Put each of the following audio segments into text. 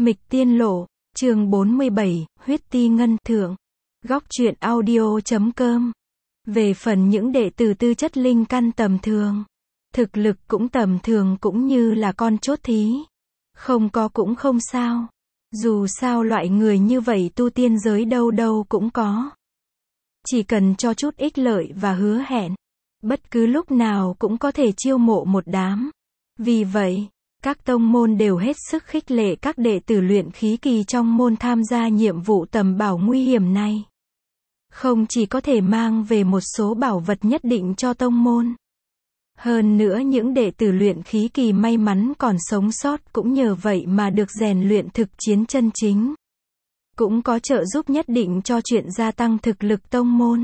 Mịch Tiên Lộ, chương 47, Huyết Ti Ngân Thượng. Góc truyện audio.com. Về phần những đệ tử tư chất linh căn tầm thường, thực lực cũng tầm thường cũng như là con chốt thí. Không có cũng không sao. Dù sao loại người như vậy tu tiên giới đâu đâu cũng có. Chỉ cần cho chút ích lợi và hứa hẹn, bất cứ lúc nào cũng có thể chiêu mộ một đám. Vì vậy, các tông môn đều hết sức khích lệ các đệ tử luyện khí kỳ trong môn tham gia nhiệm vụ tầm bảo nguy hiểm này. Không chỉ có thể mang về một số bảo vật nhất định cho tông môn. Hơn nữa những đệ tử luyện khí kỳ may mắn còn sống sót cũng nhờ vậy mà được rèn luyện thực chiến chân chính. Cũng có trợ giúp nhất định cho chuyện gia tăng thực lực tông môn.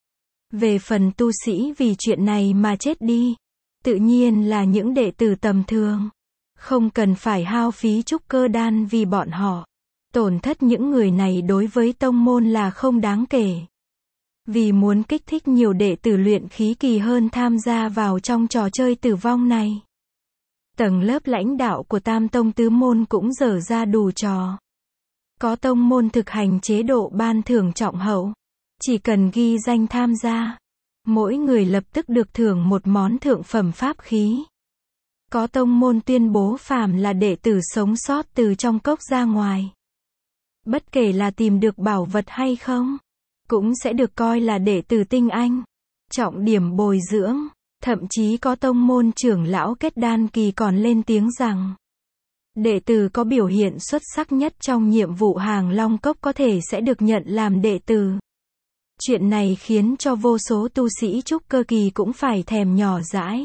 Về phần tu sĩ vì chuyện này mà chết đi, tự nhiên là những đệ tử tầm thường. Không cần phải hao phí trúc cơ đan vì bọn họ. Tổn thất những người này đối với tông môn là không đáng kể. Vì muốn kích thích nhiều đệ tử luyện khí kỳ hơn tham gia vào trong trò chơi tử vong này, tầng lớp lãnh đạo của Tam Tông Tứ Môn cũng dở ra đủ trò. Có tông môn thực hành chế độ ban thưởng trọng hậu. Chỉ cần ghi danh tham gia, mỗi người lập tức được thưởng một món thượng phẩm pháp khí. Có tông môn tuyên bố phàm là đệ tử sống sót từ trong cốc ra ngoài, bất kể là tìm được bảo vật hay không, cũng sẽ được coi là đệ tử tinh anh, trọng điểm bồi dưỡng. Thậm chí có tông môn trưởng lão kết đan kỳ còn lên tiếng rằng, đệ tử có biểu hiện xuất sắc nhất trong nhiệm vụ Hàng Long Cốc có thể sẽ được nhận làm đệ tử. Chuyện này khiến cho vô số tu sĩ trúc cơ kỳ cũng phải thèm nhỏ dãi.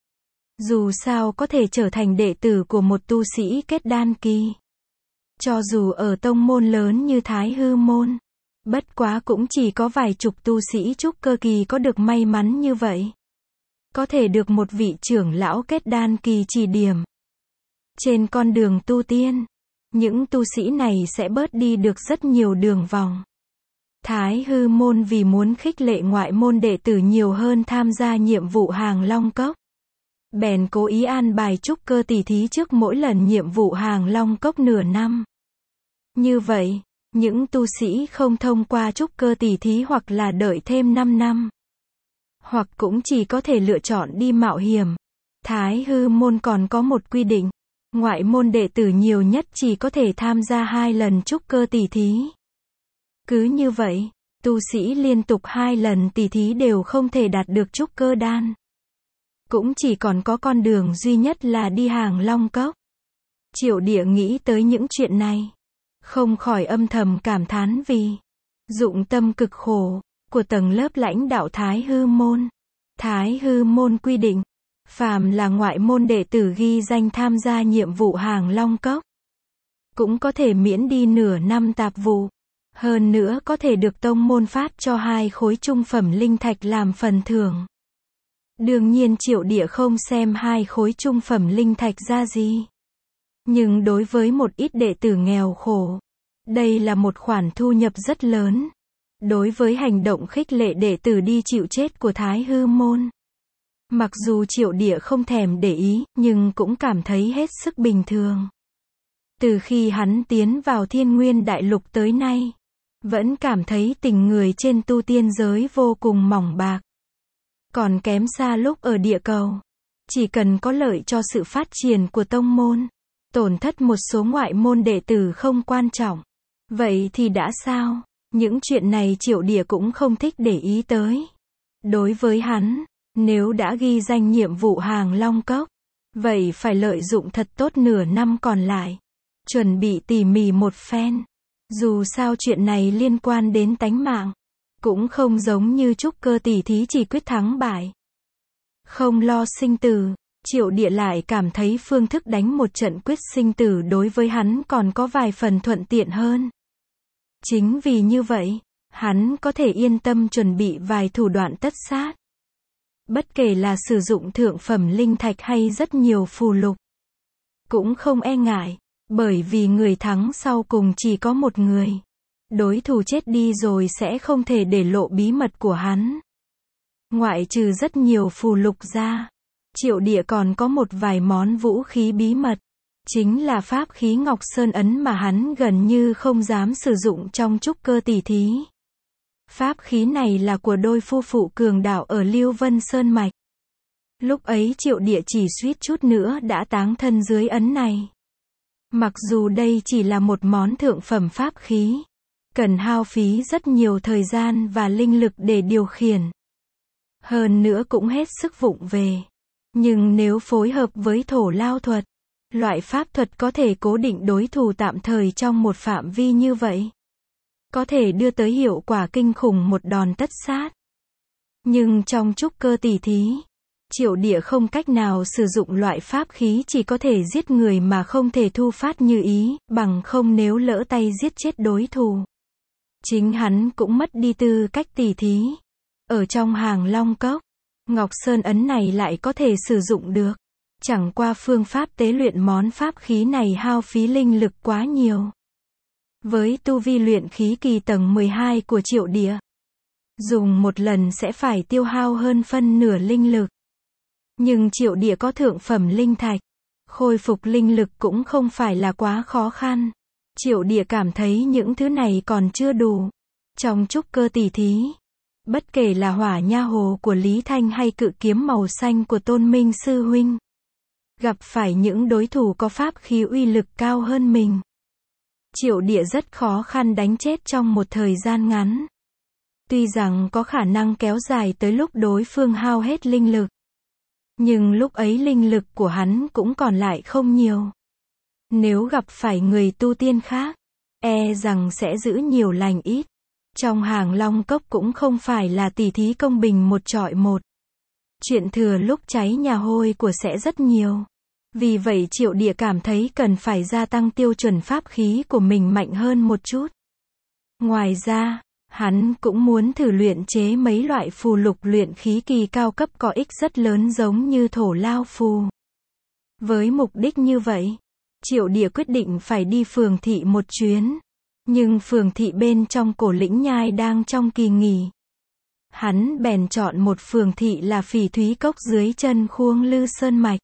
Dù sao có thể trở thành đệ tử của một tu sĩ kết đan kỳ, cho dù ở tông môn lớn như Thái Hư Môn, bất quá cũng chỉ có vài chục tu sĩ trúc cơ kỳ có được may mắn như vậy. Có thể được một vị trưởng lão kết đan kỳ chỉ điểm. Trên con đường tu tiên, những tu sĩ này sẽ bớt đi được rất nhiều đường vòng. Thái Hư Môn vì muốn khích lệ ngoại môn đệ tử nhiều hơn tham gia nhiệm vụ Hàng Long Cốc, bèn cố ý an bài trúc cơ tỷ thí trước mỗi lần nhiệm vụ Hàng Long Cốc nửa năm. Như vậy, những tu sĩ không thông qua trúc cơ tỷ thí hoặc là đợi thêm 5 năm, hoặc cũng chỉ có thể lựa chọn đi mạo hiểm. Thái Hư Môn còn có một quy định, ngoại môn đệ tử nhiều nhất chỉ có thể tham gia 2 lần trúc cơ tỷ thí. Cứ như vậy, tu sĩ liên tục 2 lần tỷ thí đều không thể đạt được trúc cơ đan. Cũng chỉ còn có con đường duy nhất là đi Hàng Long Cốc. Triệu Địa nghĩ tới những chuyện này, không khỏi âm thầm cảm thán vì dụng tâm cực khổ của tầng lớp lãnh đạo Thái Hư Môn. Thái Hư Môn quy định, phàm là ngoại môn đệ tử ghi danh tham gia nhiệm vụ Hàng Long Cốc, cũng có thể miễn đi nửa năm tạp vụ. Hơn nữa có thể được tông môn phát cho 2 khối trung phẩm linh thạch làm phần thưởng. Đương nhiên Triệu Địa không xem 2 khối trung phẩm linh thạch ra gì. Nhưng đối với một ít đệ tử nghèo khổ, đây là một khoản thu nhập rất lớn. Đối với hành động khích lệ đệ tử đi chịu chết của Thái Hư Môn, mặc dù Triệu Địa không thèm để ý, nhưng cũng cảm thấy hết sức bình thường. Từ khi hắn tiến vào Thiên Nguyên Đại Lục tới nay, vẫn cảm thấy tình người trên tu tiên giới vô cùng mỏng bạc. Còn kém xa lúc ở địa cầu. Chỉ cần có lợi cho sự phát triển của tông môn, tổn thất một số ngoại môn đệ tử không quan trọng. Vậy thì đã sao? Những chuyện này Triệu Địa cũng không thích để ý tới. Đối với hắn, nếu đã ghi danh nhiệm vụ Hàng Long Cốc, vậy phải lợi dụng thật tốt nửa năm còn lại. Chuẩn bị tỉ mỉ một phen. Dù sao chuyện này liên quan đến tánh mạng. Cũng không giống như trúc cơ tỷ thí chỉ quyết thắng bại. Không lo sinh tử, Triệu Địa lại cảm thấy phương thức đánh một trận quyết sinh tử đối với hắn còn có vài phần thuận tiện hơn. Chính vì như vậy, hắn có thể yên tâm chuẩn bị vài thủ đoạn tất sát. Bất kể là sử dụng thượng phẩm linh thạch hay rất nhiều phù lục, cũng không e ngại, bởi vì người thắng sau cùng chỉ có một người. Đối thủ chết đi rồi sẽ không thể để lộ bí mật của hắn. Ngoại trừ rất nhiều phù lục ra, Triệu Địa còn có một vài món vũ khí bí mật. Chính là pháp khí Ngọc Sơn Ấn mà hắn gần như không dám sử dụng trong trúc cơ tỷ thí. Pháp khí này là của đôi phu phụ cường đạo ở Lưu Vân Sơn Mạch. Lúc ấy Triệu Địa chỉ suýt chút nữa đã táng thân dưới ấn này. Mặc dù đây chỉ là một món thượng phẩm pháp khí, cần hao phí rất nhiều thời gian và linh lực để điều khiển. Hơn nữa cũng hết sức vụng về. Nhưng nếu phối hợp với thổ lao thuật, loại pháp thuật có thể cố định đối thủ tạm thời trong một phạm vi như vậy, có thể đưa tới hiệu quả kinh khủng một đòn tất sát. Nhưng trong trúc cơ tỷ thí, Triệu Địa không cách nào sử dụng loại pháp khí chỉ có thể giết người mà không thể thu phát như ý, bằng không nếu lỡ tay giết chết đối thủ, chính hắn cũng mất đi tư cách tỷ thí. Ở trong Hàng Long Cốc, Ngọc Sơn Ấn này lại có thể sử dụng được. Chẳng qua phương pháp tế luyện món pháp khí này hao phí linh lực quá nhiều. Với tu vi luyện khí kỳ tầng 12 của Triệu Địa, dùng một lần sẽ phải tiêu hao hơn phân nửa linh lực. Nhưng Triệu Địa có thượng phẩm linh thạch, khôi phục linh lực cũng không phải là quá khó khăn. Triệu Địa cảm thấy những thứ này còn chưa đủ. Trong trúc cơ tỷ thí, bất kể là hỏa nha hồ của Lý Thanh hay cự kiếm màu xanh của Tôn Minh Sư Huynh, gặp phải những đối thủ có pháp khí uy lực cao hơn mình, Triệu Địa rất khó khăn đánh chết trong một thời gian ngắn. Tuy rằng có khả năng kéo dài tới lúc đối phương hao hết linh lực, nhưng lúc ấy linh lực của hắn cũng còn lại không nhiều. Nếu gặp phải người tu tiên khác, e rằng sẽ giữ nhiều lành ít. Trong Hàng Long Cốc cũng không phải là tỷ thí công bình một chọi một. Chuyện thừa lúc cháy nhà hôi của sẽ rất nhiều. Vì vậy Triệu Địa cảm thấy cần phải gia tăng tiêu chuẩn pháp khí của mình mạnh hơn một chút. Ngoài ra, hắn cũng muốn thử luyện chế mấy loại phù lục luyện khí kỳ cao cấp có ích rất lớn giống như thổ lao phù. Với mục đích như vậy, Triệu Địa quyết định phải đi phường thị một chuyến. Nhưng phường thị bên trong Cổ Lĩnh Nhai đang trong kỳ nghỉ. Hắn bèn chọn một phường thị là Phỉ Thúy Cốc dưới chân Khuông Lư Sơn Mạch,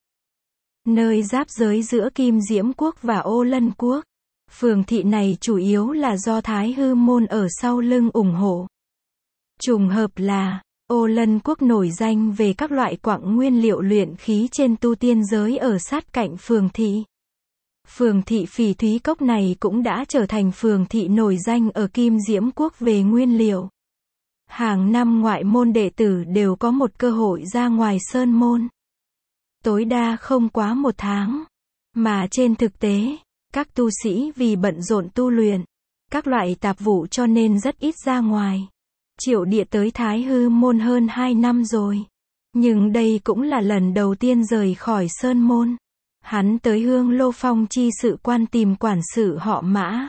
nơi giáp giới giữa Kim Diễm Quốc và Ô Lân Quốc. Phường thị này chủ yếu là do Thái Hư Môn ở sau lưng ủng hộ. Trùng hợp là, Ô Lân Quốc nổi danh về các loại quặng nguyên liệu luyện khí trên tu tiên giới ở sát cạnh phường thị. Phường thị Phỉ Thúy Cốc này cũng đã trở thành phường thị nổi danh ở Kim Diễm Quốc về nguyên liệu. Hàng năm ngoại môn đệ tử đều có một cơ hội ra ngoài sơn môn. Tối đa không quá một tháng. Mà trên thực tế, các tu sĩ vì bận rộn tu luyện các loại tạp vụ cho nên rất ít ra ngoài. Triệu Địa tới Thái Hư Môn hơn 2 năm rồi. Nhưng đây cũng là lần đầu tiên rời khỏi sơn môn. Hắn tới Hương Lô Phong chi sự quan tìm quản sự họ Mã.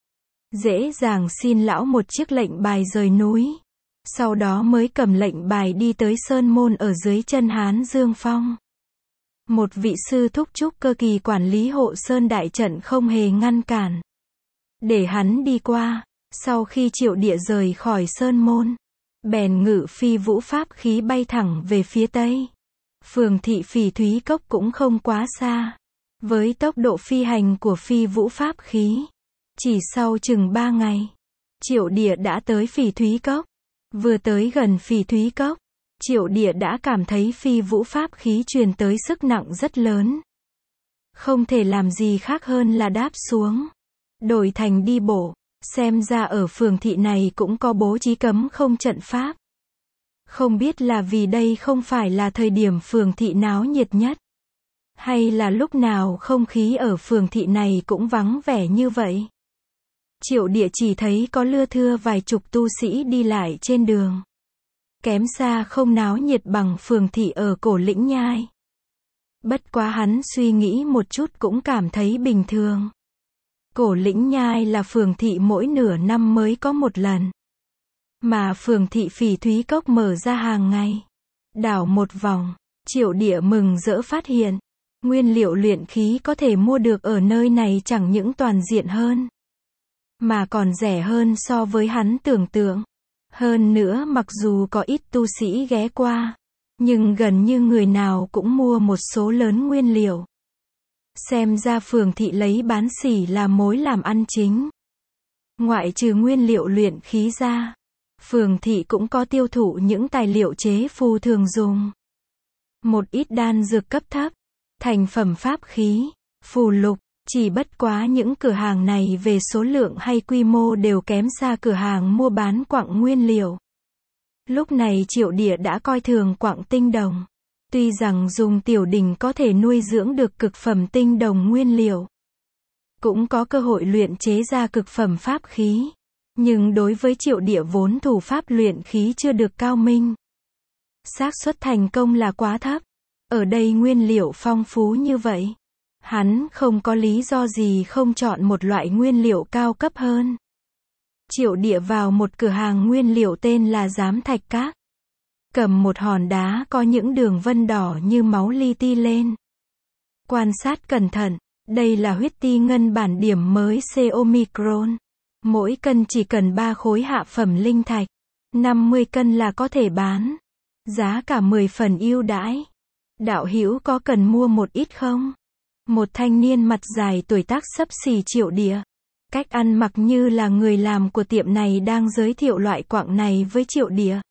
Dễ dàng xin lão một chiếc lệnh bài rời núi. Sau đó mới cầm lệnh bài đi tới sơn môn ở dưới chân Hán Dương Phong. Một vị sư thúc trúc cơ kỳ quản lý hộ sơn đại trận không hề ngăn cản, để hắn đi qua. Sau khi Triệu Địa rời khỏi sơn môn, bèn ngự phi vũ pháp khí bay thẳng về phía tây. Phường thị Phỉ Thúy Cốc cũng không quá xa. Với tốc độ phi hành của phi vũ pháp khí, chỉ sau chừng 3 ngày, Triệu Địa đã tới Phỉ Thúy Cốc. Vừa tới gần Phỉ Thúy Cốc, Triệu Địa đã cảm thấy phi vũ pháp khí truyền tới sức nặng rất lớn. Không thể làm gì khác hơn là đáp xuống, đổi thành đi bộ. Xem ra ở phường thị này cũng có bố trí cấm không trận pháp. Không biết là vì đây không phải là thời điểm phường thị náo nhiệt nhất, hay là lúc nào không khí ở phường thị này cũng vắng vẻ như vậy. Triệu Địa chỉ thấy có lưa thưa vài chục tu sĩ đi lại trên đường. Kém xa không náo nhiệt bằng phường thị ở Cổ Lĩnh Nhai. Bất quá hắn suy nghĩ một chút cũng cảm thấy bình thường. Cổ Lĩnh Nhai là phường thị mỗi nửa năm mới có một lần. Mà phường thị Phỉ Thúy Cốc mở ra hàng ngày. Đảo một vòng, Triệu Địa mừng rỡ phát hiện, nguyên liệu luyện khí có thể mua được ở nơi này chẳng những toàn diện hơn, mà còn rẻ hơn so với hắn tưởng tượng. Hơn nữa mặc dù có ít tu sĩ ghé qua, nhưng gần như người nào cũng mua một số lớn nguyên liệu. Xem ra Phường Thị lấy bán sỉ là mối làm ăn chính. Ngoại trừ nguyên liệu luyện khí ra, Phường Thị cũng có tiêu thụ những tài liệu chế phù thường dùng. Một ít đan dược cấp thấp, thành phẩm pháp khí, phù lục, chỉ bất quá những cửa hàng này về số lượng hay quy mô đều kém xa cửa hàng mua bán quặng nguyên liệu. Lúc này Triệu Địa đã coi thường quặng tinh đồng. Tuy rằng dùng tiểu đỉnh có thể nuôi dưỡng được cực phẩm tinh đồng nguyên liệu, cũng có cơ hội luyện chế ra cực phẩm pháp khí. Nhưng đối với Triệu Địa vốn thủ pháp luyện khí chưa được cao minh, xác suất thành công là quá thấp. Ở đây nguyên liệu phong phú như vậy, hắn không có lý do gì không chọn một loại nguyên liệu cao cấp hơn. Triệu Địa vào một cửa hàng nguyên liệu tên là Giám Thạch Các. Cầm một hòn đá có những đường vân đỏ như máu li ti lên. Quan sát cẩn thận, đây là huyết ti ngân bản điểm mới C Omicron. Mỗi cân chỉ cần 3 khối hạ phẩm linh thạch. 50 cân là có thể bán. Giá cả 10 phần ưu đãi. Đạo hữu có cần mua một ít không? Một thanh niên mặt dài tuổi tác xấp xỉ Triệu Địa. Cách ăn mặc như là người làm của tiệm này đang giới thiệu loại quặng này với Triệu Địa.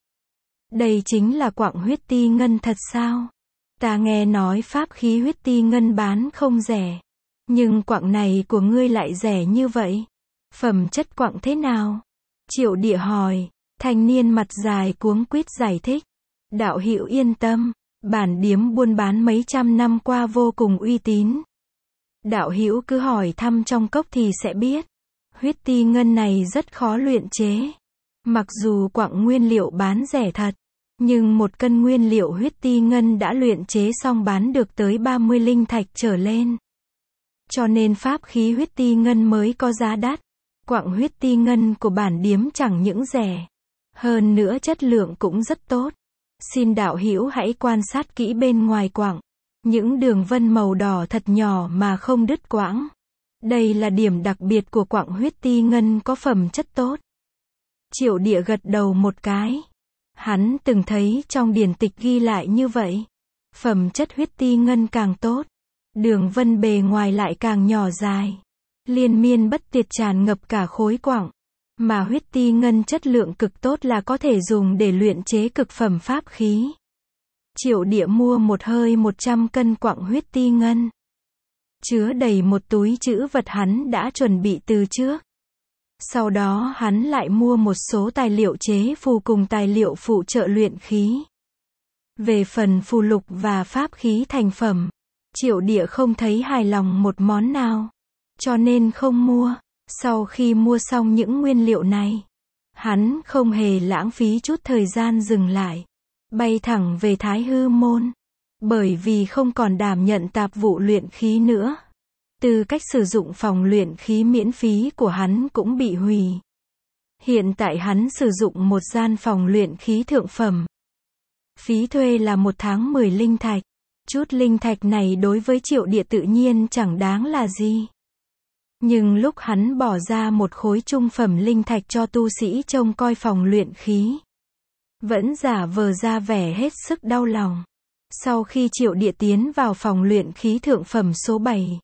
Đây chính là quặng huyết ti ngân thật sao? Ta nghe nói pháp khí huyết ti ngân bán không rẻ. Nhưng quặng này của ngươi lại rẻ như vậy. Phẩm chất quặng thế nào? Triệu Địa hỏi. Thanh niên mặt dài cuống quýt giải thích. Đạo hữu yên tâm, bản điếm buôn bán mấy trăm năm qua vô cùng uy tín. Đạo hữu cứ hỏi thăm trong cốc thì sẽ biết. Huyết ti ngân này rất khó luyện chế. Mặc dù quặng nguyên liệu bán rẻ thật, nhưng 1 cân nguyên liệu huyết ti ngân đã luyện chế xong bán được tới 30 linh thạch trở lên. Cho nên pháp khí huyết ti ngân mới có giá đắt. Quặng huyết ti ngân của bản điếm chẳng những rẻ, hơn nữa chất lượng cũng rất tốt. Xin đạo hữu hãy quan sát kỹ bên ngoài quặng. Những đường vân màu đỏ thật nhỏ mà không đứt quãng. Đây là điểm đặc biệt của quặng huyết ti ngân có phẩm chất tốt. Triệu Địa gật đầu một cái. Hắn từng thấy trong điển tịch ghi lại như vậy. Phẩm chất huyết ti ngân càng tốt, đường vân bề ngoài lại càng nhỏ dài, liên miên bất tuyệt tràn ngập cả khối quặng. Mà huyết ti ngân chất lượng cực tốt là có thể dùng để luyện chế cực phẩm pháp khí. Triệu Địa mua một hơi 100 cân quặng huyết ti ngân, chứa đầy một túi trữ vật hắn đã chuẩn bị từ trước. Sau đó hắn lại mua một số tài liệu chế phù cùng tài liệu phụ trợ luyện khí. Về phần phù lục và pháp khí thành phẩm, Triệu Địa không thấy hài lòng một món nào, cho nên không mua. Sau khi mua xong những nguyên liệu này, hắn không hề lãng phí chút thời gian dừng lại, bay thẳng về Thái Hư Môn. Bởi vì không còn đảm nhận tạp vụ luyện khí nữa, tư cách sử dụng phòng luyện khí miễn phí của hắn cũng bị hủy. Hiện tại hắn sử dụng một gian phòng luyện khí thượng phẩm. Phí thuê là 1 tháng 10 linh thạch. Chút linh thạch này đối với Triệu Địa tự nhiên chẳng đáng là gì. Nhưng lúc hắn bỏ ra một khối trung phẩm linh thạch cho tu sĩ trông coi phòng luyện khí, vẫn giả vờ ra vẻ hết sức đau lòng. Sau khi Triệu Địa tiến vào phòng luyện khí thượng phẩm số 7,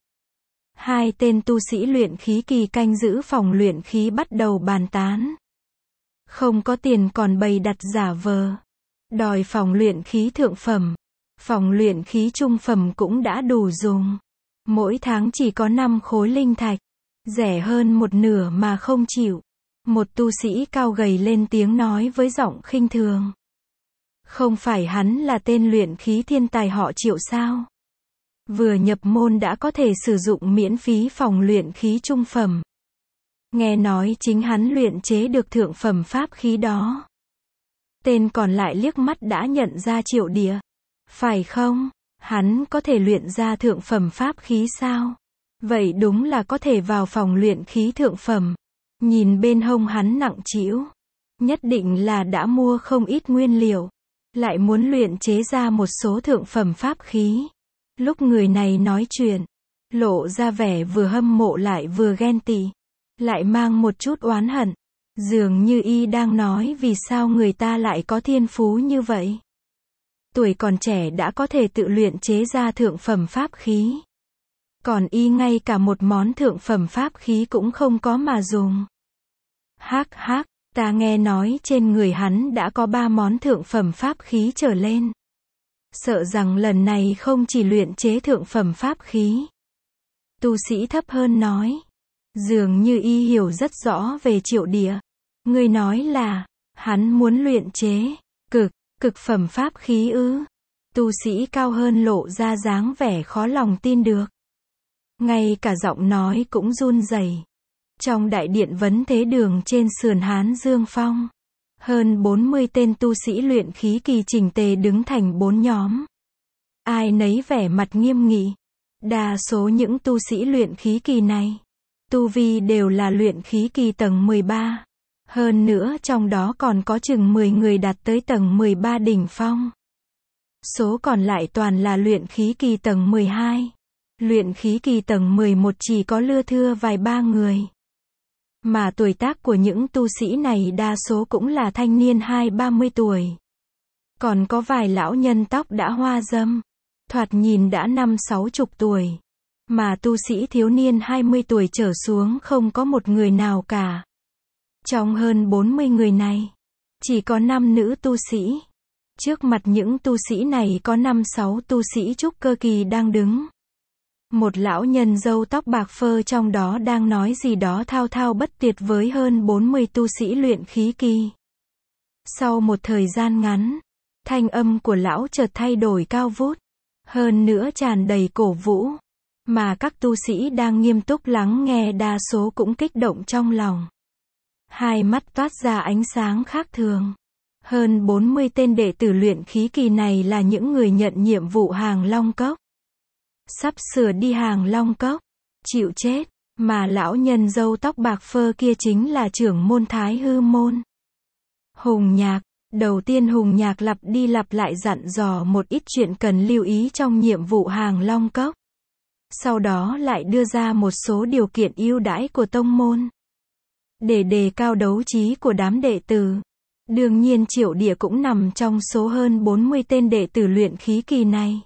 2 tên tu sĩ luyện khí kỳ canh giữ phòng luyện khí bắt đầu bàn tán. Không có tiền còn bày đặt giả vờ, đòi phòng luyện khí thượng phẩm. Phòng luyện khí trung phẩm cũng đã đủ dùng. Mỗi tháng chỉ có 5 khối linh thạch, rẻ hơn một nửa mà không chịu. Một tu sĩ cao gầy lên tiếng nói với giọng khinh thường. Không phải hắn là tên luyện khí thiên tài họ Triệu sao? Vừa nhập môn đã có thể sử dụng miễn phí phòng luyện khí trung phẩm. Nghe nói chính hắn luyện chế được thượng phẩm pháp khí đó. Tên còn lại liếc mắt đã nhận ra Triệu Địa. Phải không? Hắn có thể luyện ra thượng phẩm pháp khí sao? Vậy đúng là có thể vào phòng luyện khí thượng phẩm. Nhìn bên hông hắn nặng trĩu, nhất định là đã mua không ít nguyên liệu, lại muốn luyện chế ra một số thượng phẩm pháp khí. Lúc người này nói chuyện, lộ ra vẻ vừa hâm mộ lại vừa ghen tị, lại mang một chút oán hận. Dường như y đang nói vì sao người ta lại có thiên phú như vậy. Tuổi còn trẻ đã có thể tự luyện chế ra thượng phẩm pháp khí. Còn y ngay cả một món thượng phẩm pháp khí cũng không có mà dùng. Hắc hắc, ta nghe nói trên người hắn đã có 3 món thượng phẩm pháp khí trở lên. Sợ rằng lần này không chỉ luyện chế thượng phẩm pháp khí. Tu sĩ thấp hơn nói. Dường như y hiểu rất rõ về Triệu Địa. Ngươi nói là, hắn muốn luyện chế, cực phẩm pháp khí ư? Tu sĩ cao hơn lộ ra dáng vẻ khó lòng tin được. Ngay cả giọng nói cũng run rẩy. Trong đại điện vấn thế đường trên sườn Hán Dương Phong, hơn 40 tên tu sĩ luyện khí kỳ chỉnh tề đứng thành 4 nhóm. Ai nấy vẻ mặt nghiêm nghị. Đa số những tu sĩ luyện khí kỳ này, tu vi đều là luyện khí kỳ tầng 13. Hơn nữa trong đó còn có chừng 10 người đạt tới tầng 13 đỉnh phong. Số còn lại toàn là luyện khí kỳ tầng 12. Luyện khí kỳ tầng 11 chỉ có lưa thưa vài ba người. Mà tuổi tác của những tu sĩ này đa số cũng là thanh niên 20-30 tuổi. Còn có vài lão nhân tóc đã hoa râm, thoạt nhìn đã 50-60 tuổi. Mà tu sĩ thiếu niên 20 tuổi trở xuống không có một người nào cả. Trong hơn 40 người này, chỉ có 5 nữ tu sĩ. Trước mặt những tu sĩ này có 5-6 tu sĩ trúc cơ kỳ đang đứng. Một lão nhân râu tóc bạc phơ trong đó đang nói gì đó thao thao bất tuyệt với hơn 40 tu sĩ luyện khí kỳ. Sau một thời gian ngắn, thanh âm của lão chợt thay đổi cao vút, hơn nữa tràn đầy cổ vũ, mà các tu sĩ đang nghiêm túc lắng nghe đa số cũng kích động trong lòng. Hai mắt toát ra ánh sáng khác thường. Hơn 40 tên đệ tử luyện khí kỳ này là những người nhận nhiệm vụ Hàng Long Cốc. Sắp sửa đi Hàng Long Cốc, chịu chết, mà lão nhân râu tóc bạc phơ kia chính là trưởng môn Thái Hư Môn. Hùng Nhạc, đầu tiên Hùng Nhạc lặp đi lặp lại dặn dò một ít chuyện cần lưu ý trong nhiệm vụ Hàng Long Cốc. Sau đó lại đưa ra một số điều kiện ưu đãi của tông môn. Để đề cao đấu trí của đám đệ tử. Đương nhiên Triệu Địa cũng nằm trong số hơn 40 tên đệ tử luyện khí kỳ này.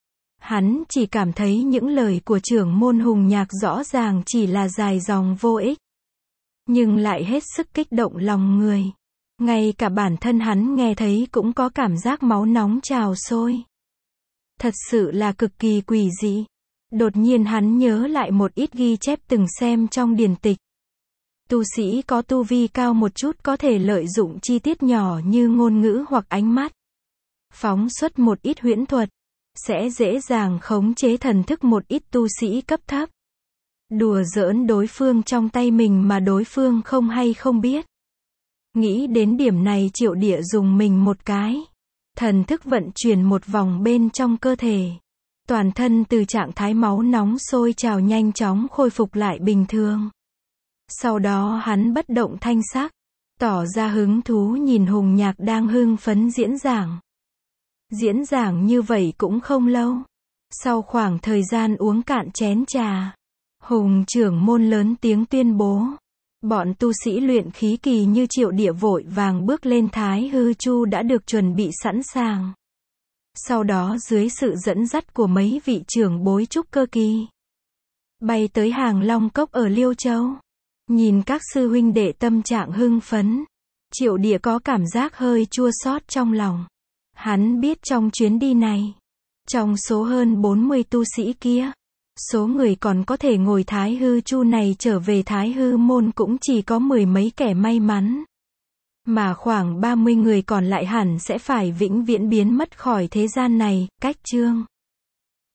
Hắn chỉ cảm thấy những lời của trưởng môn Hùng Nhạc rõ ràng chỉ là dài dòng vô ích. Nhưng lại hết sức kích động lòng người. Ngay cả bản thân hắn nghe thấy cũng có cảm giác máu nóng trào sôi. Thật sự là cực kỳ quỷ dị. Đột nhiên hắn nhớ lại một ít ghi chép từng xem trong điển tịch. Tu sĩ có tu vi cao một chút có thể lợi dụng chi tiết nhỏ như ngôn ngữ hoặc ánh mắt. Phóng xuất một ít huyễn thuật. Sẽ dễ dàng khống chế thần thức một ít tu sĩ cấp thấp. Đùa giỡn đối phương trong tay mình mà đối phương không hay không biết. Nghĩ đến điểm này Triệu Địa dùng mình một cái. Thần thức vận chuyển một vòng bên trong cơ thể. Toàn thân từ trạng thái máu nóng sôi trào nhanh chóng khôi phục lại bình thường. Sau đó hắn bất động thanh sắc, tỏ ra hứng thú nhìn Hùng Nhạc đang hưng phấn diễn giảng. Diễn giảng như vậy cũng không lâu. Sau khoảng thời gian uống cạn chén trà, Hùng trưởng môn lớn tiếng tuyên bố. Bọn tu sĩ luyện khí kỳ như Triệu Địa vội vàng bước lên Thái Hư Chu đã được chuẩn bị sẵn sàng. Sau đó dưới sự dẫn dắt của mấy vị trưởng bối trúc cơ kỳ, bay tới Hàng Long Cốc ở Liêu Châu. Nhìn các sư huynh đệ tâm trạng hưng phấn, Triệu Địa có cảm giác hơi chua xót trong lòng. Hắn biết trong chuyến đi này, trong số hơn 40 tu sĩ kia, số người còn có thể ngồi Thái Hư Chu này trở về Thái Hư Môn cũng chỉ có 10 mấy kẻ may mắn. Mà khoảng 30 người còn lại hẳn sẽ phải vĩnh viễn biến mất khỏi thế gian này. Cách chương